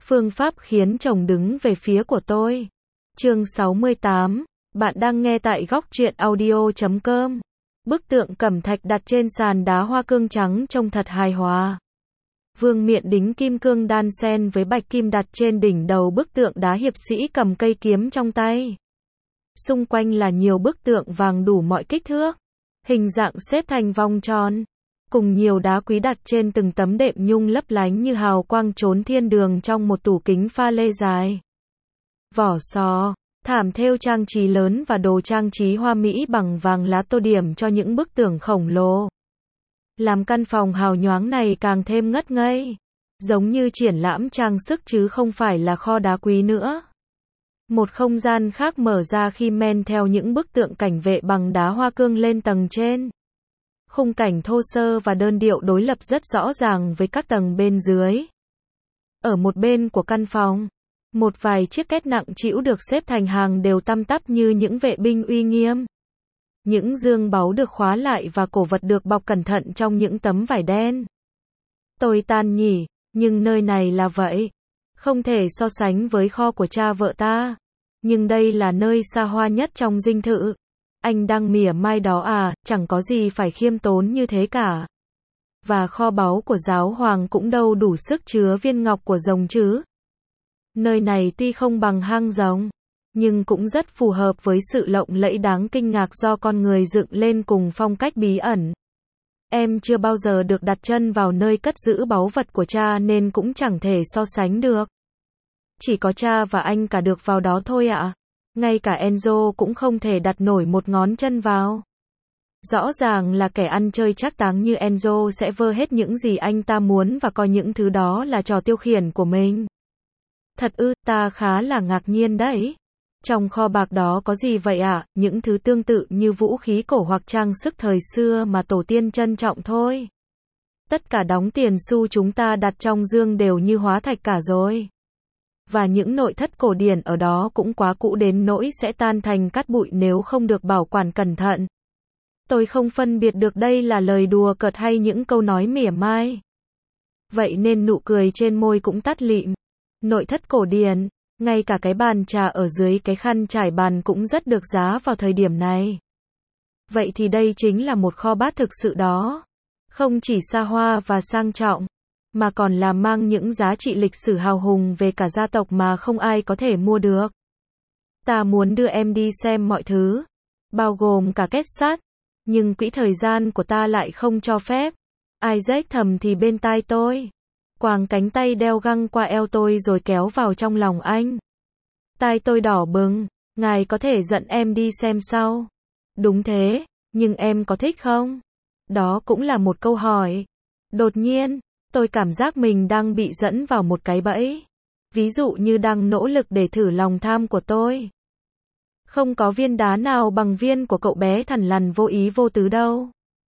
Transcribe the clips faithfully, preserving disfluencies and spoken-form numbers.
Phương pháp khiến chồng đứng về phía của tôi. Chương sáu mươi tám. Bạn đang nghe tại góc truyện audio chấm com. Bức tượng cẩm thạch đặt trên sàn đá hoa cương trắng trông thật hài hòa. Vương miện đính kim cương đan xen với bạch kim đặt trên đỉnh đầu bức tượng đá, hiệp sĩ cầm cây kiếm trong tay. Xung quanh là nhiều bức tượng vàng đủ mọi kích thước, hình dạng xếp thành vòng tròn, cùng nhiều đá quý đặt trên từng tấm đệm nhung lấp lánh như hào quang chốn thiên đường trong một tủ kính pha lê dài. Vỏ sò, thảm thêu trang trí lớn và đồ trang trí hoa mỹ bằng vàng lá tô điểm cho những bức tượng khổng lồ, làm căn phòng hào nhoáng này càng thêm ngất ngây, giống như triển lãm trang sức chứ không phải là kho đá quý nữa. Một không gian khác mở ra khi men theo những bức tượng cảnh vệ bằng đá hoa cương lên tầng trên. Khung cảnh thô sơ và đơn điệu đối lập rất rõ ràng với các tầng bên dưới. Ở một bên của căn phòng, một vài chiếc két nặng trĩu được xếp thành hàng đều tăm tắp như những vệ binh uy nghiêm. Những dương báu được khóa lại và cổ vật được bọc cẩn thận trong những tấm vải đen. Tôi than nhỉ, nhưng nơi này là vậy. Không thể so sánh với kho của cha vợ ta. Nhưng đây là nơi xa hoa nhất trong dinh thự. Anh đang mỉa mai đó à, chẳng có gì phải khiêm tốn như thế cả. Và kho báu của giáo hoàng cũng đâu đủ sức chứa viên ngọc của rồng chứ. Nơi này tuy không bằng hang rồng, nhưng cũng rất phù hợp với sự lộng lẫy đáng kinh ngạc do con người dựng lên cùng phong cách bí ẩn. Em chưa bao giờ được đặt chân vào nơi cất giữ báu vật của cha nên cũng chẳng thể so sánh được. Chỉ có cha và anh cả được vào đó thôi ạ. À? Ngay cả Enzo cũng không thể đặt nổi một ngón chân vào. Rõ ràng là kẻ ăn chơi trác táng như Enzo sẽ vơ hết những gì anh ta muốn và coi những thứ đó là trò tiêu khiển của mình. Thật ư, ta khá là ngạc nhiên đấy. Trong kho bạc đó có gì vậy ạ? À? Những thứ tương tự như vũ khí cổ hoặc trang sức thời xưa mà tổ tiên trân trọng thôi. Tất cả đóng tiền xu chúng ta đặt trong dương đều như hóa thạch cả rồi. Và những nội thất cổ điển ở đó cũng quá cũ đến nỗi sẽ tan thành cát bụi nếu không được bảo quản cẩn thận. Tôi không phân biệt được đây là lời đùa cợt hay những câu nói mỉa mai. Vậy nên nụ cười trên môi cũng tắt lịm. Nội thất cổ điển, ngay cả cái bàn trà ở dưới cái khăn trải bàn cũng rất được giá vào thời điểm này. Vậy thì đây chính là một kho bát thực sự đó. Không chỉ xa hoa và sang trọng, mà còn là mang những giá trị lịch sử hào hùng về cả gia tộc mà không ai có thể mua được. Ta muốn đưa em đi xem mọi thứ, bao gồm cả két sắt, nhưng quỹ thời gian của ta lại không cho phép. Isaac thầm thì bên tai tôi, quàng cánh tay đeo găng qua eo tôi rồi kéo vào trong lòng anh. Tai tôi đỏ bừng, ngài có thể dẫn em đi xem sau. Đúng thế, nhưng em có thích không? Đó cũng là một câu hỏi. Đột nhiên, tôi cảm giác mình đang bị dẫn vào một cái bẫy. Ví dụ như đang nỗ lực để thử lòng tham của tôi. Không có viên đá nào bằng viên của cậu bé thằn lằn vô ý vô tứ đâu.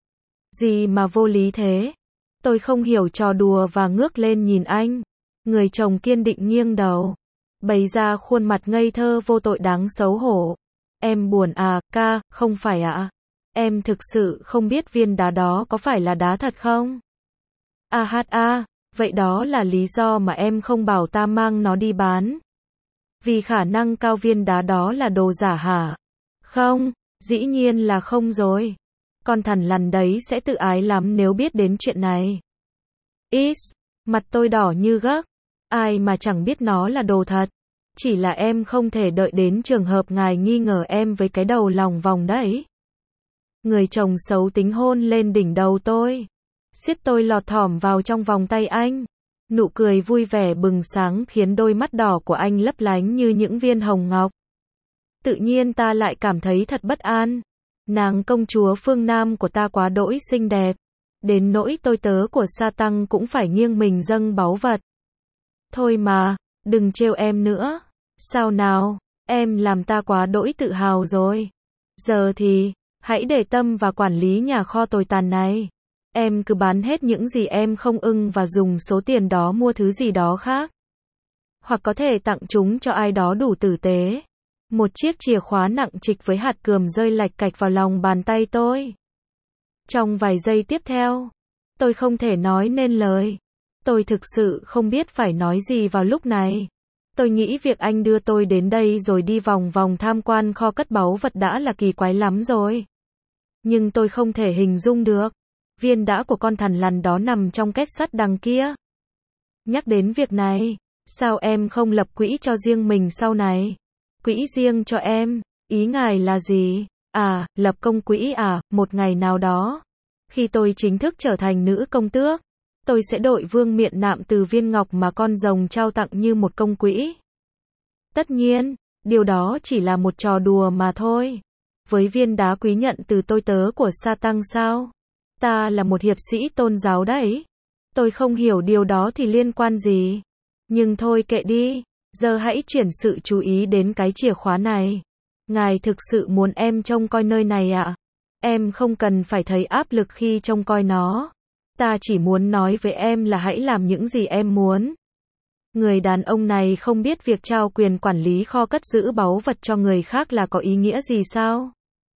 Gì mà vô lý thế? Tôi không hiểu trò đùa và ngước lên nhìn anh. Người chồng kiên định nghiêng đầu, bày ra khuôn mặt ngây thơ vô tội đáng xấu hổ. Em buồn à, ca, không phải ạ. À? Em thực sự không biết viên đá đó có phải là đá thật không? À hát à, vậy đó là lý do mà em không bảo ta mang nó đi bán. Vì khả năng cao viên đá đó là đồ giả hả? Không, dĩ nhiên là không rồi. Con thằn lằn đấy sẽ tự ái lắm nếu biết đến chuyện này. Is, mặt tôi đỏ như gấc. Ai mà chẳng biết nó là đồ thật. Chỉ là em không thể đợi đến trường hợp ngài nghi ngờ em với cái đầu lòng vòng đấy. Người chồng xấu tính hôn lên đỉnh đầu tôi. Siết tôi lọt thỏm vào trong vòng tay anh. Nụ cười vui vẻ bừng sáng khiến đôi mắt đỏ của anh lấp lánh như những viên hồng ngọc. Tự nhiên ta lại cảm thấy thật bất an. Nàng công chúa phương Nam của ta quá đỗi xinh đẹp. Đến nỗi tôi tớ của sa tăng cũng phải nghiêng mình dâng báu vật. Thôi mà, đừng trêu em nữa. Sao nào, em làm ta quá đỗi tự hào rồi. Giờ thì, hãy để tâm và quản lý nhà kho tồi tàn này. Em cứ bán hết những gì em không ưng và dùng số tiền đó mua thứ gì đó khác. Hoặc có thể tặng chúng cho ai đó đủ tử tế. Một chiếc chìa khóa nặng trịch với hạt cườm rơi lạch cạch vào lòng bàn tay tôi. Trong vài giây tiếp theo, tôi không thể nói nên lời. Tôi thực sự không biết phải nói gì vào lúc này. Tôi nghĩ việc anh đưa tôi đến đây rồi đi vòng vòng tham quan kho cất báu vật đã là kỳ quái lắm rồi. Nhưng tôi không thể hình dung được. Viên đá của con thằn lằn đó nằm trong két sắt đằng kia. Nhắc đến việc này, sao em không lập quỹ cho riêng mình sau này? Quỹ riêng cho em, ý ngài là gì? À, lập công quỹ à, một ngày nào đó. Khi tôi chính thức trở thành nữ công tước, tôi sẽ đội vương miện nạm từ viên ngọc mà con rồng trao tặng như một công quỹ. Tất nhiên, điều đó chỉ là một trò đùa mà thôi. Với viên đá quý nhận từ tôi tớ của sa tăng sao? Ta là một hiệp sĩ tôn giáo đấy. Tôi không hiểu điều đó thì liên quan gì. Nhưng thôi kệ đi. Giờ hãy chuyển sự chú ý đến cái chìa khóa này. Ngài thực sự muốn em trông coi nơi này ạ? À? Em không cần phải thấy áp lực khi trông coi nó. Ta chỉ muốn nói với em là hãy làm những gì em muốn. Người đàn ông này không biết việc trao quyền quản lý kho cất giữ báu vật cho người khác là có ý nghĩa gì sao?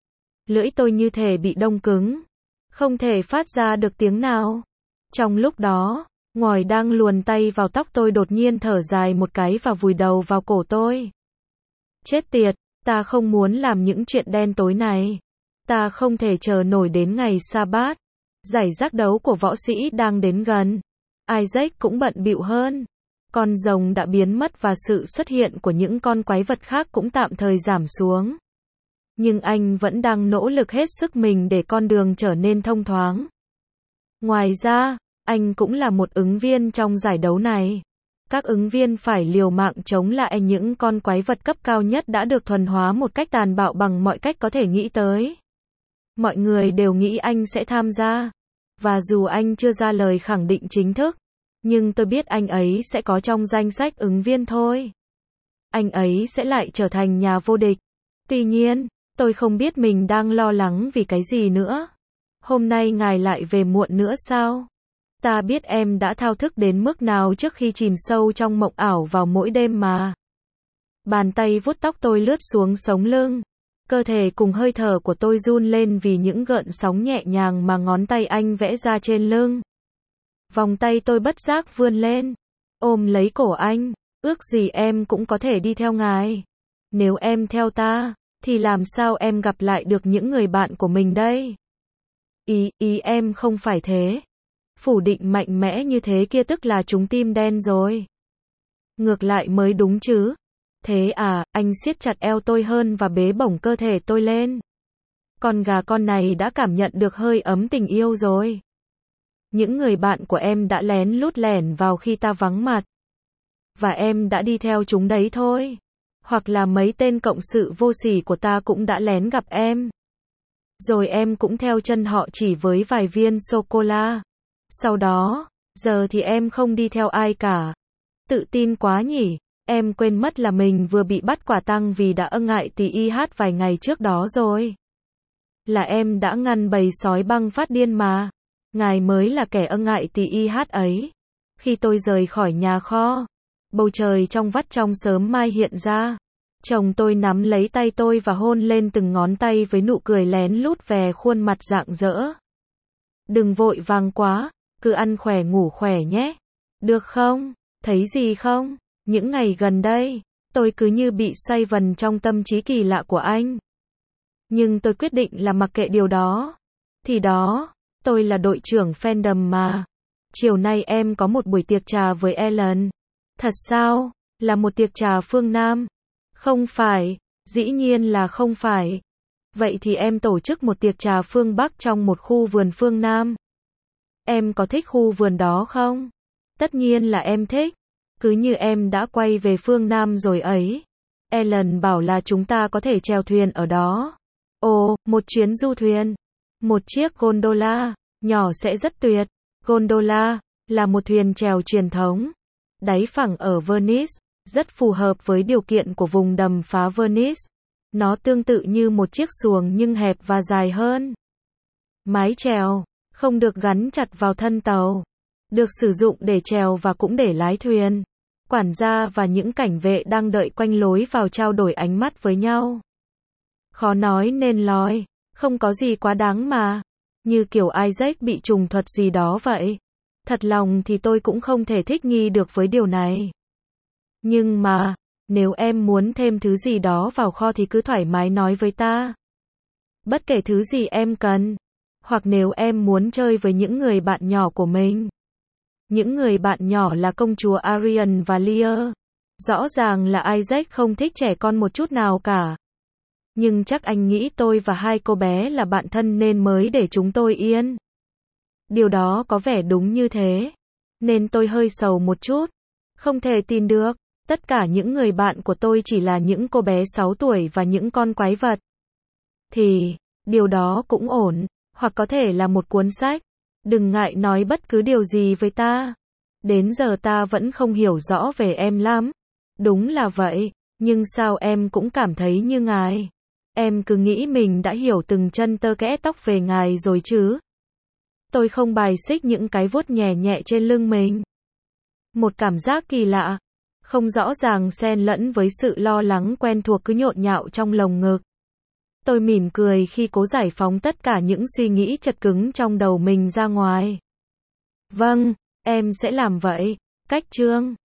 Lưỡi tôi như thể bị đông cứng. Không thể phát ra được tiếng nào. Trong lúc đó, ngòi đang luồn tay vào tóc tôi đột nhiên thở dài một cái và vùi đầu vào cổ tôi. Chết tiệt, ta không muốn làm những chuyện đen tối này. Ta không thể chờ nổi đến ngày sa-bát. Giải giác đấu của võ sĩ đang đến gần. Isaac cũng bận bịu hơn. Con rồng đã biến mất và sự xuất hiện của những con quái vật khác cũng tạm thời giảm xuống. Nhưng anh vẫn đang nỗ lực hết sức mình để con đường trở nên thông thoáng. Ngoài ra, anh cũng là một ứng viên trong giải đấu này. Các ứng viên phải liều mạng chống lại những con quái vật cấp cao nhất đã được thuần hóa một cách tàn bạo bằng mọi cách có thể nghĩ tới. Mọi người đều nghĩ anh sẽ tham gia. Và dù anh chưa ra lời khẳng định chính thức, nhưng tôi biết anh ấy sẽ có trong danh sách ứng viên thôi. Anh ấy sẽ lại trở thành nhà vô địch. Tuy nhiên, tôi không biết mình đang lo lắng vì cái gì nữa. Hôm nay ngài lại về muộn nữa sao? Ta biết em đã thao thức đến mức nào trước khi chìm sâu trong mộng ảo vào mỗi đêm mà. Bàn tay vuốt tóc tôi lướt xuống sống lưng. Cơ thể cùng hơi thở của tôi run lên vì những gợn sóng nhẹ nhàng mà ngón tay anh vẽ ra trên lưng. Vòng tay tôi bất giác vươn lên, ôm lấy cổ anh. Ước gì em cũng có thể đi theo ngài. Nếu em theo ta, thì làm sao em gặp lại được những người bạn của mình đây? Ý, ý em không phải thế. Phủ định mạnh mẽ như thế kia tức là trúng tim đen rồi. Ngược lại mới đúng chứ. Thế à, anh siết chặt eo tôi hơn và bế bổng cơ thể tôi lên. Con gà con này đã cảm nhận được hơi ấm tình yêu rồi. Những người bạn của em đã lén lút lẻn vào khi ta vắng mặt. Và em đã đi theo chúng đấy thôi. Hoặc là mấy tên cộng sự vô sỉ của ta cũng đã lén gặp em. Rồi em cũng theo chân họ chỉ với vài viên sô-cô-la. Sau đó, giờ thì em không đi theo ai cả. Tự tin quá nhỉ, em quên mất là mình vừa bị bắt quả tang vì đã ân ngại tì i hát vài ngày trước đó rồi. Là em đã ngăn bầy sói băng phát điên mà. Ngài mới là kẻ ân ngại tì i hát ấy. Khi tôi rời khỏi nhà kho, bầu trời trong vắt trong sớm mai hiện ra. Chồng tôi nắm lấy tay tôi và hôn lên từng ngón tay với nụ cười lén lút về khuôn mặt rạng rỡ. Đừng vội vàng quá, cứ ăn khỏe ngủ khỏe nhé. Được không? Thấy gì không? Những ngày gần đây, tôi cứ như bị xoay vần trong tâm trí kỳ lạ của anh. Nhưng tôi quyết định là mặc kệ điều đó. Thì đó, tôi là đội trưởng fandom mà. Chiều nay em có một buổi tiệc trà với Ellen. Thật sao? Là một tiệc trà phương Nam? Không phải, dĩ nhiên là không phải. Vậy thì em tổ chức một tiệc trà phương Bắc trong một khu vườn phương Nam. Em có thích khu vườn đó không? Tất nhiên là em thích. Cứ như em đã quay về phương Nam rồi ấy. Ellen bảo là chúng ta có thể chèo thuyền ở đó. Ồ, một chuyến du thuyền. Một chiếc gondola, nhỏ sẽ rất tuyệt. Gondola, là một thuyền chèo truyền thống. Đáy phẳng ở Venice, rất phù hợp với điều kiện của vùng đầm phá Venice. Nó tương tự như một chiếc xuồng nhưng hẹp và dài hơn. Mái chèo, không được gắn chặt vào thân tàu. Được sử dụng để chèo và cũng để lái thuyền. Quản gia và những cảnh vệ đang đợi quanh lối vào trao đổi ánh mắt với nhau. Khó nói nên nói, không có gì quá đáng mà. Như kiểu Isaac bị trùng thuật gì đó vậy. Thật lòng thì tôi cũng không thể thích nghi được với điều này. Nhưng mà, nếu em muốn thêm thứ gì đó vào kho thì cứ thoải mái nói với ta. Bất kể thứ gì em cần. Hoặc nếu em muốn chơi với những người bạn nhỏ của mình. Những người bạn nhỏ là công chúa Arian và Lear. Rõ ràng là Isaac không thích trẻ con một chút nào cả. Nhưng chắc anh nghĩ tôi và hai cô bé là bạn thân nên mới để chúng tôi yên. Điều đó có vẻ đúng như thế. Nên tôi hơi sầu một chút. Không thể tin được. Tất cả những người bạn của tôi chỉ là những cô bé sáu tuổi và những con quái vật. Thì, điều đó cũng ổn. Hoặc có thể là một cuốn sách. Đừng ngại nói bất cứ điều gì với ta. Đến giờ ta vẫn không hiểu rõ về em lắm. Đúng là vậy. Nhưng sao em cũng cảm thấy như ngài? Em cứ nghĩ mình đã hiểu từng chân tơ kẽ tóc về ngài rồi chứ? Tôi không bài xích những cái vuốt nhẹ nhẹ trên lưng mình. Một cảm giác kỳ lạ, không rõ ràng xen lẫn với sự lo lắng quen thuộc cứ nhộn nhạo trong lồng ngực. Tôi mỉm cười khi cố giải phóng tất cả những suy nghĩ chật cứng trong đầu mình ra ngoài. Vâng, em sẽ làm vậy. Cách chương